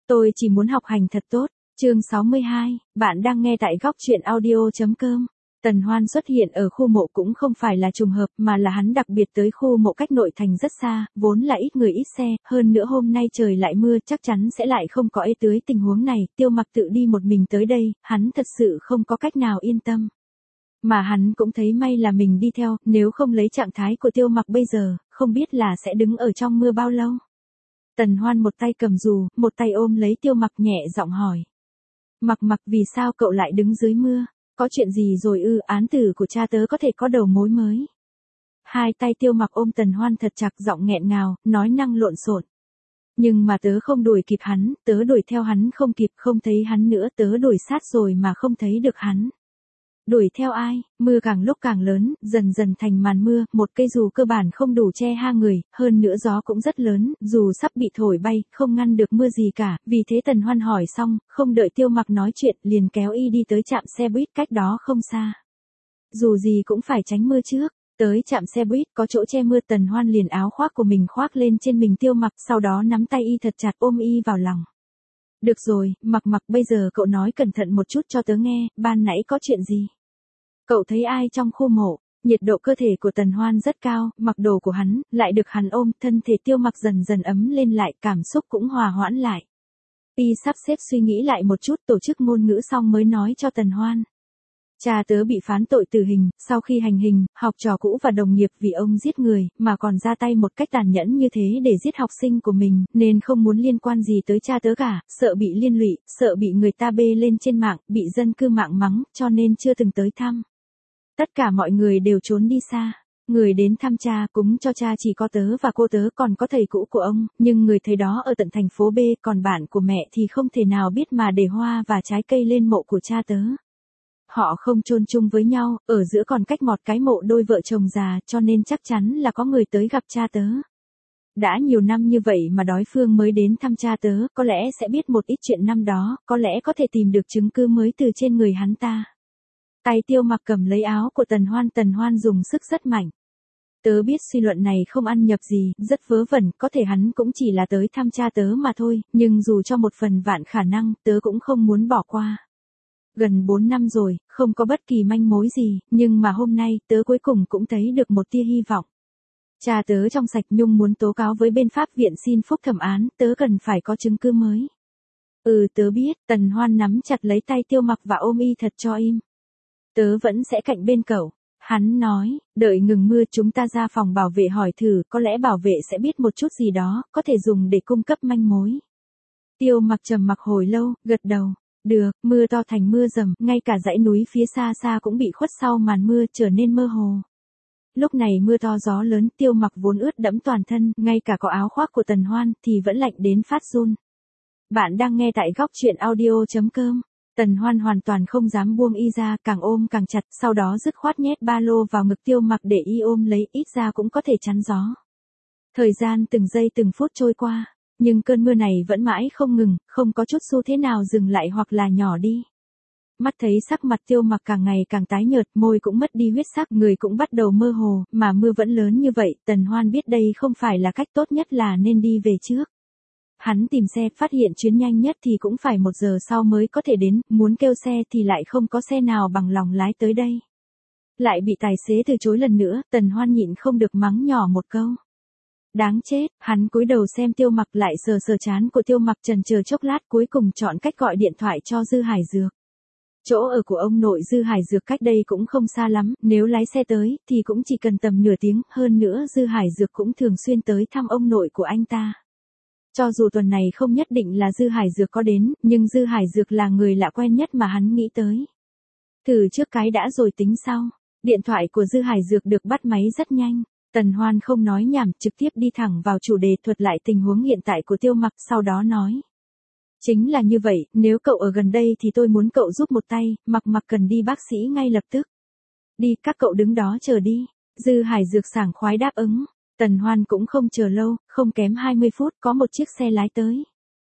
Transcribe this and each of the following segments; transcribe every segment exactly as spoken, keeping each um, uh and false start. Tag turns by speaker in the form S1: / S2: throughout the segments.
S1: Tôi chỉ muốn học hành thật tốt. Chương sáu mươi hai, bạn đang nghe tại góc truyện audio.com. Tần Hoan xuất hiện ở khu mộ cũng không phải là trùng hợp mà là hắn đặc biệt tới khu mộ cách nội thành rất xa, vốn là ít người ít xe, hơn nữa hôm nay trời lại mưa chắc chắn sẽ lại không có ê tưới tình huống này, Tiêu Mặc tự đi một mình tới đây, hắn thật sự không có cách nào yên tâm. Mà hắn cũng thấy may là mình đi theo, nếu không lấy trạng thái của Tiêu Mặc bây giờ, không biết là sẽ đứng ở trong mưa bao lâu. Tần Hoan một tay cầm dù, một tay ôm lấy Tiêu Mặc nhẹ giọng hỏi. Mặc Mặc vì sao cậu lại đứng dưới mưa? Có chuyện gì rồi ư? Án tử của cha tớ có thể có đầu mối mới. Hai tay Tiêu Mặc ôm Tần Hoan thật chặt, giọng nghẹn ngào, nói năng lộn xộn. Nhưng mà tớ không đuổi kịp hắn, tớ đuổi theo hắn không kịp, không thấy hắn nữa, tớ đuổi sát rồi mà không thấy được hắn. Đuổi theo ai? Mưa càng lúc càng lớn, dần dần thành màn mưa, một cây dù cơ bản không đủ che hai người, hơn nữa gió cũng rất lớn, dù sắp bị thổi bay, không ngăn được mưa gì cả, vì thế Tần Hoan hỏi xong, không đợi Tiêu Mặc nói chuyện, liền kéo y đi tới trạm xe buýt cách đó không xa. Dù gì cũng phải tránh mưa trước, tới trạm xe buýt có chỗ che mưa, Tần Hoan liền áo khoác của mình khoác lên trên mình Tiêu Mặc, sau đó nắm tay y thật chặt ôm y vào lòng. Được rồi, Mặc Mặc, bây giờ cậu nói cẩn thận một chút cho tớ nghe, ban nãy có chuyện gì? Cậu thấy ai trong khu mộ? Nhiệt độ cơ thể của Tần Hoan rất cao, mặc đồ của hắn, lại được hắn ôm, thân thể Tiêu Mặc dần dần ấm lên lại, cảm xúc cũng hòa hoãn lại. Y sắp xếp suy nghĩ lại một chút, tổ chức ngôn ngữ xong mới nói cho Tần Hoan. Cha tớ bị phán tội tử hình, sau khi hành hình, học trò cũ và đồng nghiệp vì ông giết người, mà còn ra tay một cách tàn nhẫn như thế để giết học sinh của mình, nên không muốn liên quan gì tới cha tớ cả, sợ bị liên lụy, sợ bị người ta bê lên trên mạng, bị dân cư mạng mắng, cho nên chưa từng tới thăm. Tất cả mọi người đều trốn đi xa. Người đến thăm cha cúng cho cha chỉ có tớ và cô tớ, còn có thầy cũ của ông, nhưng người thầy đó ở tận thành phố B, còn bạn của mẹ thì không thể nào biết mà để hoa và trái cây lên mộ của cha tớ. Họ không chôn chung với nhau, ở giữa còn cách một cái mộ đôi vợ chồng già, cho nên chắc chắn là có người tới gặp cha tớ. Đã nhiều năm như vậy mà đối phương mới đến thăm cha tớ, có lẽ sẽ biết một ít chuyện năm đó, có lẽ có thể tìm được chứng cứ mới từ trên người hắn ta. Tay Tiêu Mặc cầm lấy áo của Tần Hoan, Tần Hoan dùng sức rất mạnh. Tớ biết suy luận này không ăn nhập gì, rất vớ vẩn, có thể hắn cũng chỉ là tới thăm cha tớ mà thôi, nhưng dù cho một phần vạn khả năng, tớ cũng không muốn bỏ qua. Gần bốn năm rồi, không có bất kỳ manh mối gì, nhưng mà hôm nay, tớ cuối cùng cũng thấy được một tia hy vọng. Cha tớ trong sạch, Nhung muốn tố cáo với bên pháp viện xin phúc thẩm án, tớ cần phải có chứng cứ mới. Ừ, tớ biết. Tần Hoan nắm chặt lấy tay Tiêu Mặc và ôm y thật cho im. Tớ vẫn sẽ cạnh bên cậu. Hắn nói, đợi ngừng mưa chúng ta ra phòng bảo vệ hỏi thử, có lẽ bảo vệ sẽ biết một chút gì đó, có thể dùng để cung cấp manh mối. Tiêu Mặc trầm mặc hồi lâu, gật đầu. Được, mưa to thành mưa rầm, ngay cả dãy núi phía xa xa cũng bị khuất sau màn mưa, trở nên mơ hồ. Lúc này mưa to gió lớn, Tiêu Mặc vốn ướt đẫm toàn thân, ngay cả có áo khoác của Tần Hoan thì vẫn lạnh đến phát run. Bạn đang nghe tại góc truyện audio.com. Tần Hoan hoàn toàn không dám buông y ra, càng ôm càng chặt, sau đó dứt khoát nhét ba lô vào ngực Tiêu Mặc để y ôm lấy, ít ra cũng có thể chắn gió. Thời gian từng giây từng phút trôi qua, nhưng cơn mưa này vẫn mãi không ngừng, không có chút xu thế nào dừng lại hoặc là nhỏ đi. Mắt thấy sắc mặt Tiêu Mặc càng ngày càng tái nhợt, môi cũng mất đi huyết sắc, người cũng bắt đầu mơ hồ, mà mưa vẫn lớn như vậy, Tần Hoan biết đây không phải là cách tốt nhất, là nên đi về trước. Hắn tìm xe, phát hiện chuyến nhanh nhất thì cũng phải một giờ sau mới có thể đến, muốn kêu xe thì lại không có xe nào bằng lòng lái tới đây. Lại bị tài xế từ chối lần nữa, Tần Hoan nhịn không được mắng nhỏ một câu. Đáng chết, hắn cúi đầu xem Tiêu Mặc, lại sờ sờ trán của Tiêu Mặc, chần chờ chốc lát cuối cùng chọn cách gọi điện thoại cho Dư Hải Dược. Chỗ ở của ông nội Dư Hải Dược cách đây cũng không xa lắm, nếu lái xe tới thì cũng chỉ cần tầm nửa tiếng, hơn nữa Dư Hải Dược cũng thường xuyên tới thăm ông nội của anh ta. Cho dù tuần này không nhất định là Dư Hải Dược có đến, nhưng Dư Hải Dược là người lạ quen nhất mà hắn nghĩ tới. Thử trước cái đã rồi tính sau. Điện thoại của Dư Hải Dược được bắt máy rất nhanh. Tần Hoan không nói nhảm, trực tiếp đi thẳng vào chủ đề, thuật lại tình huống hiện tại của Tiêu Mặc, sau đó nói. Chính là như vậy, nếu cậu ở gần đây thì tôi muốn cậu giúp một tay, Mặc Mặc cần đi bác sĩ ngay lập tức. Đi, các cậu đứng đó chờ đi. Dư Hải Dược sảng khoái đáp ứng. Tần Hoan cũng không chờ lâu, không kém hai mươi phút có một chiếc xe lái tới.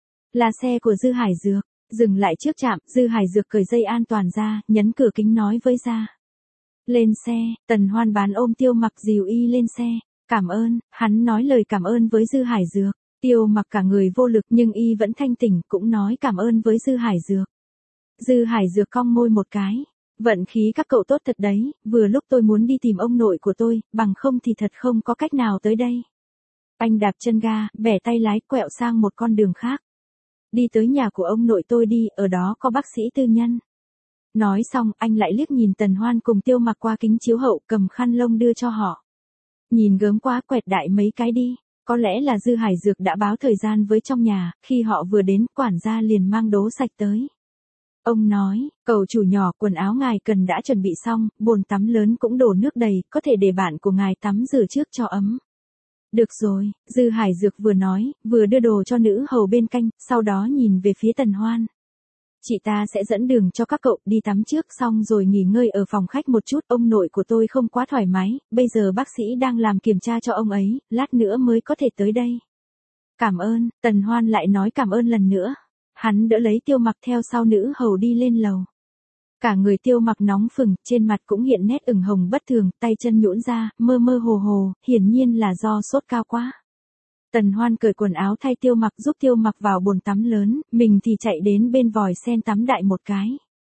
S1: Là xe của Dư Hải Dược. Dừng lại trước trạm, Dư Hải Dược cởi dây an toàn ra, nhấn cửa kính nói với Gia. Lên xe. Tần Hoan bán ôm Tiêu Mặc dìu y lên xe. Cảm ơn. Hắn nói lời cảm ơn với Dư Hải Dược. Tiêu Mặc cả người vô lực nhưng y vẫn thanh tỉnh, cũng nói cảm ơn với Dư Hải Dược. Dư Hải Dược cong môi một cái. Vận khí các cậu tốt thật đấy, vừa lúc tôi muốn đi tìm ông nội của tôi, bằng không thì thật không có cách nào tới đây. Anh đạp chân ga, bẻ tay lái quẹo sang một con đường khác. Đi tới nhà của ông nội tôi đi, ở đó có bác sĩ tư nhân. Nói xong, anh lại liếc nhìn Tần Hoan cùng Tiêu Mặc qua kính chiếu hậu, cầm khăn lông đưa cho họ. Nhìn gớm quá, quẹt đại mấy cái đi. Có lẽ là Dư Hải Dược đã báo thời gian với trong nhà, khi họ vừa đến, quản gia liền mang đố sạch tới. Ông nói, cậu chủ nhỏ, quần áo ngài cần đã chuẩn bị xong, bồn tắm lớn cũng đổ nước đầy, có thể để bạn của ngài tắm rửa trước cho ấm. Được rồi, Dư Hải Dược vừa nói, vừa đưa đồ cho nữ hầu bên cạnh, sau đó nhìn về phía Tần Hoan. Chị ta sẽ dẫn đường cho các cậu đi tắm trước xong rồi nghỉ ngơi ở phòng khách một chút, ông nội của tôi không quá thoải mái, bây giờ bác sĩ đang làm kiểm tra cho ông ấy, lát nữa mới có thể tới đây. Cảm ơn, Tần Hoan lại nói cảm ơn lần nữa. Hắn đỡ lấy Tiêu Mặc theo sau nữ hầu đi lên lầu. Cả người Tiêu Mặc nóng phừng, trên mặt cũng hiện nét ửng hồng bất thường, tay chân nhũn ra, mơ mơ hồ hồ, hiển nhiên là do sốt cao quá. Tần Hoan cởi quần áo thay Tiêu Mặc, giúp Tiêu Mặc vào bồn tắm lớn, mình thì chạy đến bên vòi sen tắm đại một cái.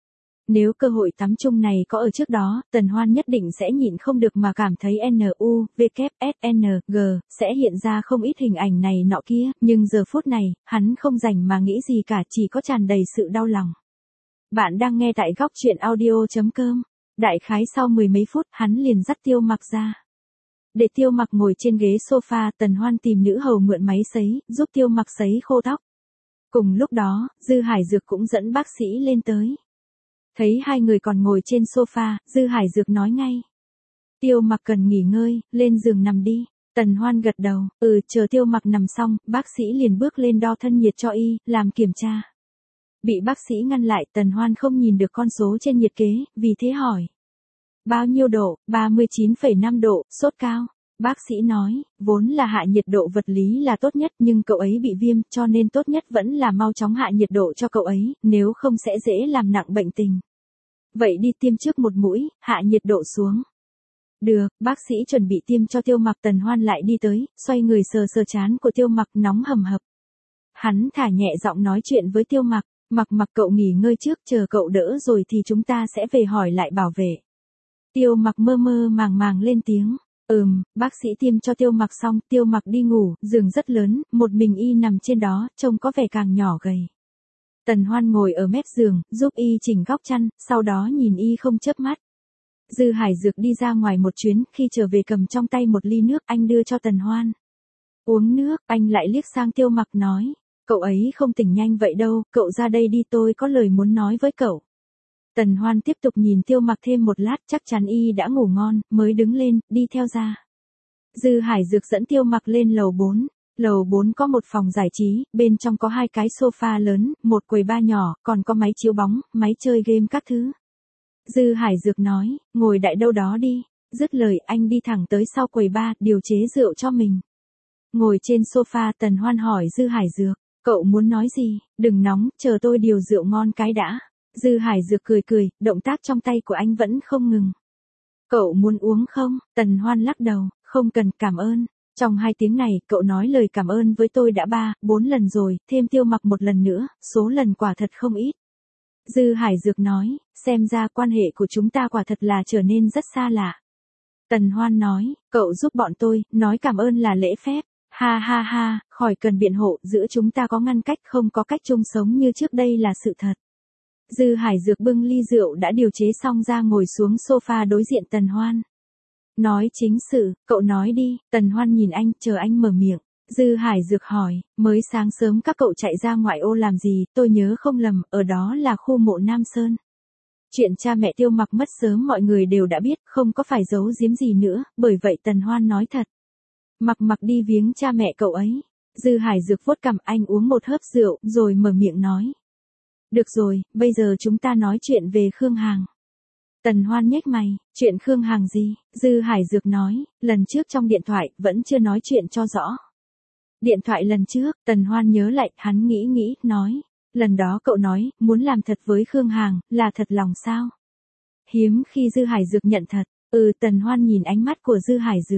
S1: Nếu cơ hội tắm chung này có ở trước đó, Tần Hoan nhất định sẽ nhịn không được mà cảm thấy N U V K S N G sẽ hiện ra không ít hình ảnh này nọ kia, nhưng giờ phút này, hắn không rảnh mà nghĩ gì cả, chỉ có tràn đầy sự đau lòng. Bạn đang nghe tại góc truyện audio chấm com. Đại khái sau mười mấy phút, hắn liền dắt Tiêu Mặc ra. Để Tiêu Mặc ngồi trên ghế sofa, Tần Hoan tìm nữ hầu mượn máy sấy, giúp Tiêu Mặc sấy khô tóc. Cùng lúc đó, Dư Hải Dược cũng dẫn bác sĩ lên tới. Thấy hai người còn ngồi trên sofa, Dư Hải Dược nói ngay. Tiêu Mặc cần nghỉ ngơi, lên giường nằm đi. Tần Hoan gật đầu, ừ, chờ Tiêu Mặc nằm xong, bác sĩ liền bước lên đo thân nhiệt cho y, làm kiểm tra. Bị bác sĩ ngăn lại, Tần Hoan không nhìn được con số trên nhiệt kế, vì thế hỏi. Bao nhiêu độ? ba mươi chín phẩy năm độ, sốt cao. Bác sĩ nói, vốn là hạ nhiệt độ vật lý là tốt nhất nhưng cậu ấy bị viêm cho nên tốt nhất vẫn là mau chóng hạ nhiệt độ cho cậu ấy, nếu không sẽ dễ làm nặng bệnh tình. Vậy đi tiêm trước một mũi, hạ nhiệt độ xuống. Được, bác sĩ chuẩn bị tiêm cho Tiêu Mặc. Tần Hoan lại đi tới, xoay người sờ sờ trán của Tiêu Mặc nóng hầm hập. Hắn thả nhẹ giọng nói chuyện với Tiêu Mặc, Mặc Mặc cậu nghỉ ngơi trước, chờ cậu đỡ rồi thì chúng ta sẽ về hỏi lại bảo vệ. Tiêu Mặc mơ mơ màng màng lên tiếng. Ừm, bác sĩ tiêm cho Tiêu Mặc xong, Tiêu Mặc đi ngủ, giường rất lớn, một mình y nằm trên đó, trông có vẻ càng nhỏ gầy. Tần Hoan ngồi ở mép giường, giúp y chỉnh góc chăn, sau đó nhìn y không chớp mắt. Dư Hải Dược đi ra ngoài một chuyến, khi trở về cầm trong tay một ly nước, anh đưa cho Tần Hoan. Uống nước, anh lại liếc sang Tiêu Mặc nói, cậu ấy không tỉnh nhanh vậy đâu, cậu ra đây đi, tôi có lời muốn nói với cậu. Tần Hoan tiếp tục nhìn Tiêu Mặc thêm một lát, chắc chắn y đã ngủ ngon, mới đứng lên, đi theo ra. Dư Hải Dược dẫn Tiêu Mặc lên lầu bốn. Lầu bốn có một phòng giải trí, bên trong có hai cái sofa lớn, một quầy bar nhỏ, còn có máy chiếu bóng, máy chơi game các thứ. Dư Hải Dược nói, ngồi đại đâu đó đi. Dứt lời, anh đi thẳng tới sau quầy bar, điều chế rượu cho mình. Ngồi trên sofa, Tần Hoan hỏi Dư Hải Dược, cậu muốn nói gì? Đừng nóng, chờ tôi điều rượu ngon cái đã. Dư Hải Dược cười cười, động tác trong tay của anh vẫn không ngừng. Cậu muốn uống không? Tần Hoan lắc đầu, không cần, cảm ơn. Trong hai tiếng này, cậu nói lời cảm ơn với tôi đã ba, bốn lần rồi, thêm Tiêu Mặc một lần nữa, số lần quả thật không ít. Dư Hải Dược nói, xem ra quan hệ của chúng ta quả thật là trở nên rất xa lạ. Tần Hoan nói, cậu giúp bọn tôi, nói cảm ơn là lễ phép. Ha ha ha, khỏi cần biện hộ, giữa chúng ta có ngăn cách, không có cách chung sống như trước đây là sự thật. Dư Hải Dược bưng ly rượu đã điều chế xong ra ngồi xuống sofa đối diện Tần Hoan. Nói chính sự, cậu nói đi. Tần Hoan nhìn anh, chờ anh mở miệng. Dư Hải Dược hỏi, mới sáng sớm các cậu chạy ra ngoại ô làm gì, tôi nhớ không lầm, ở đó là khu mộ Nam Sơn. Chuyện cha mẹ Tiêu Mặc mất sớm mọi người đều đã biết, không có phải giấu giếm gì nữa, bởi vậy Tần Hoan nói thật. Mặc Mặc đi viếng cha mẹ cậu ấy. Dư Hải Dược vuốt cằm, anh uống một hớp rượu, rồi mở miệng nói. Được rồi, bây giờ chúng ta nói chuyện về Khương Hằng. Tần Hoan nhếch mày, chuyện Khương Hằng gì? Dư Hải Dược nói, lần trước trong điện thoại, vẫn chưa nói chuyện cho rõ. Điện thoại lần trước, Tần Hoan nhớ lại, hắn nghĩ nghĩ, nói. Lần đó cậu nói, muốn làm thật với Khương Hằng, là thật lòng sao? Hiếm khi Dư Hải Dược nhận thật, ừ Tần Hoan nhìn ánh mắt của Dư Hải Dược.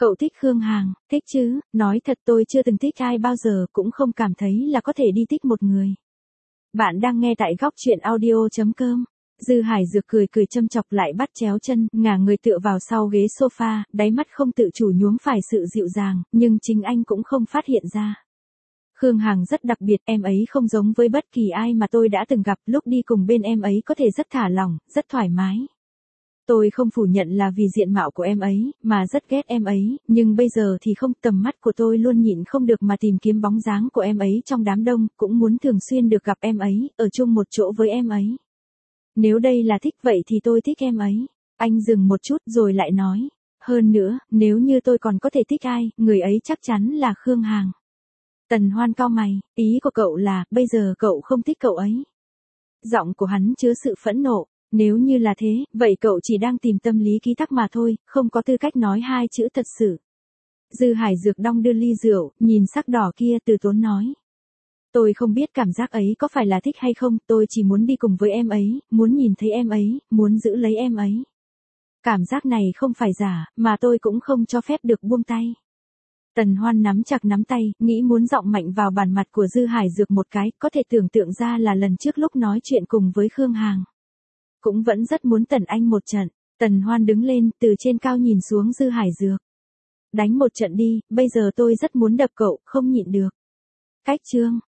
S1: Cậu thích Khương Hằng, thích chứ, nói thật tôi chưa từng thích ai bao giờ, cũng không cảm thấy là có thể đi thích một người. Bạn đang nghe tại góc chuyện audio.com. Dư Hải Dược cười cười châm chọc lại bắt chéo chân, ngả người tựa vào sau ghế sofa, đáy mắt không tự chủ nhuốm phải sự dịu dàng, nhưng chính anh cũng không phát hiện ra. Khương Hằng rất đặc biệt, em ấy không giống với bất kỳ ai mà tôi đã từng gặp, lúc đi cùng bên em ấy có thể rất thả lỏng, rất thoải mái. Tôi không phủ nhận là vì diện mạo của em ấy, mà rất ghét em ấy, nhưng bây giờ thì không, tầm mắt của tôi luôn nhịn không được mà tìm kiếm bóng dáng của em ấy trong đám đông, cũng muốn thường xuyên được gặp em ấy, ở chung một chỗ với em ấy. Nếu đây là thích vậy thì tôi thích em ấy. Anh dừng một chút rồi lại nói. Hơn nữa, nếu như tôi còn có thể thích ai, người ấy chắc chắn là Khương Hằng. Tần Hoan cau mày, ý của cậu là, bây giờ cậu không thích cậu ấy. Giọng của hắn chứa sự phẫn nộ. Nếu như là thế, vậy cậu chỉ đang tìm tâm lý ký thác mà thôi, không có tư cách nói hai chữ thật sự. Dư Hải Dược đong đưa ly rượu, nhìn sắc đỏ kia từ tốn nói. Tôi không biết cảm giác ấy có phải là thích hay không, tôi chỉ muốn đi cùng với em ấy, muốn nhìn thấy em ấy, muốn giữ lấy em ấy. Cảm giác này không phải giả, mà tôi cũng không cho phép được buông tay. Tần Hoan nắm chặt nắm tay, nghĩ muốn giọng mạnh vào bàn mặt của Dư Hải Dược một cái, có thể tưởng tượng ra là lần trước lúc nói chuyện cùng với Khương Hằng. Cũng vẫn rất muốn tần anh một trận. Tần Hoan đứng lên, từ trên cao nhìn xuống Dư Hải Dược. Đánh một trận đi, bây giờ tôi rất muốn đập cậu, không nhịn được. Cách chương.